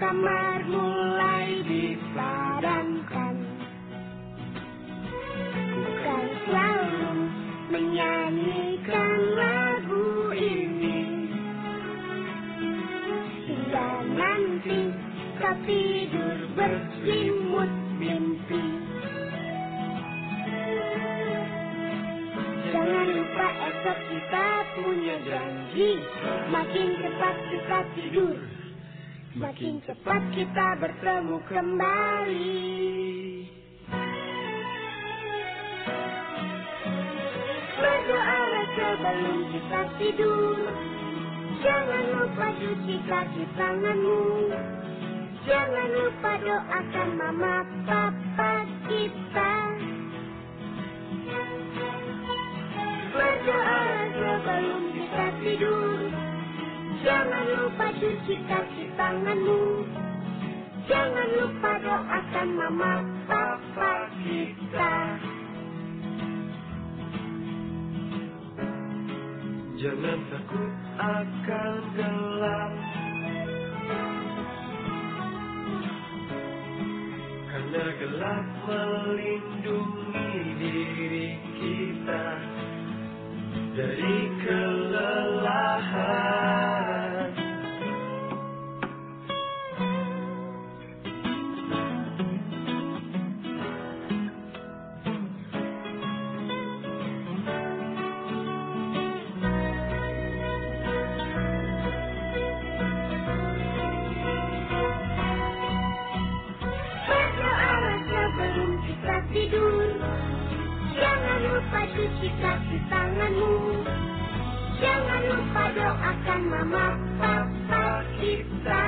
kamar mulai dipadamkan. Bukan selalu menyanyikan lagu ini hingga nanti kau tidur berselimut mimpi. Jangan lupa esok kita punya janji. Makin cepat kita tidur, makin cepat kita bertemu kembali. Berdoalah sebelum kita tidur. Jangan lupa cuci kaki tanganmu. Jangan lupa doakan mama papa kita. Berdoalah sebelum kita tidur. Jangan lupa cuci kaki tanganmu. Jangan lupa doakan mama papa kita. Jangan takut akan gelap, karena gelap melindungi diri kita dari kelelahan. Berdoalah sebelum kita tidur. Jangan lupa cuci kaki tanganmu. Jangan lupa doakan mama papa kita.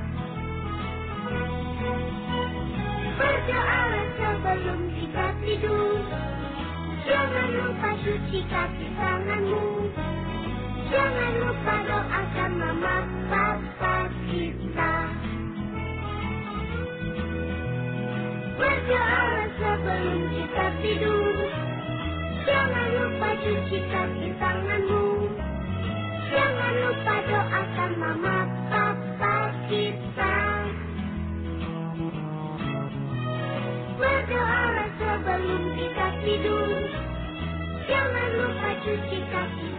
Berdoalah sebelum kita tidur. Jangan lupa cuci kaki tanganmu. Jangan lupa doakan mama papa kita. Berdoalah sebelum kita tidur. Jangan lupa cuci kaki tanganmu. Jangan lupa doakan mama papa kita. Berdoalah sebelum kita tidur. Jangan lupa cuci kaki